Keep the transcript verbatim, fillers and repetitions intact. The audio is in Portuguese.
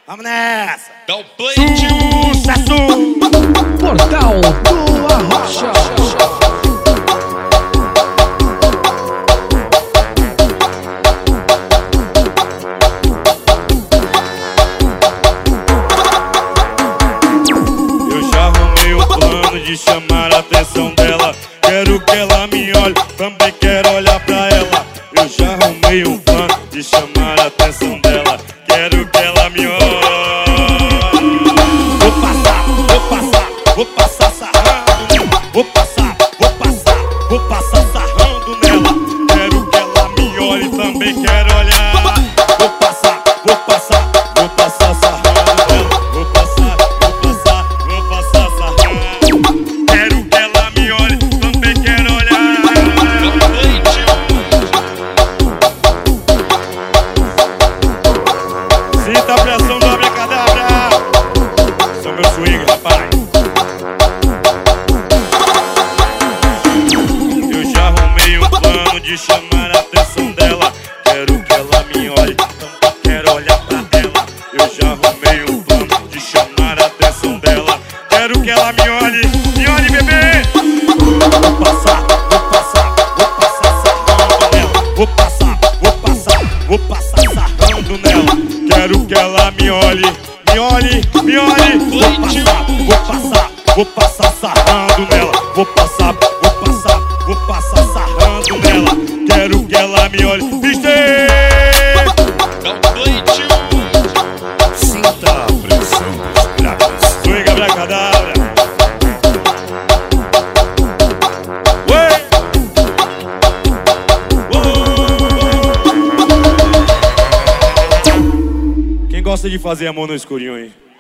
Vamos nessa! Dá o play, Sucesso! Portal do Arrocha. Eu já arrumei um plano de chamar a atenção dela. Quero que ela me olhe, também quero olhar pra ela. Eu já arrumei um plano de chamar a atenção dela. Quero que ela me olhe. Vou passar, vou passar, vou passar sarrando nela. Vou passar, vou passar, vou passar sarrando nela. Quero que ela me olhe, também quero olhar. Vou passar, vou passar, vou passar sarrando nela. Vou passar, vou passar, vou passar sarrando. Quero que ela me olhe, também quero olhar. Sinta a pressão da brincadeira. Sou meu swing, rapaz. Eu já arrumei um plano de chamar a atenção dela. Quero que ela me olhe, também quero olhar pra ela. Eu já arrumei um plano de chamar a atenção dela. Quero que ela me olhe, me olhe, bebê. Vou passar, vou passar, vou passar sarrando nela. Vou passar, vou passar, vou passar sarrando nela. Quero que ela me olhe, me olhe, me olhe. Vou passar, vou passar, vou passar sarrando nela. Vou passar, vou passar, vou passar sarrando nela. Quero que ela me olhe. Viste! dá o play, Sinta a pressão dos graves. Swing abracadabra. Ué! Uou! Quem gosta de fazer amor no escurinho aí?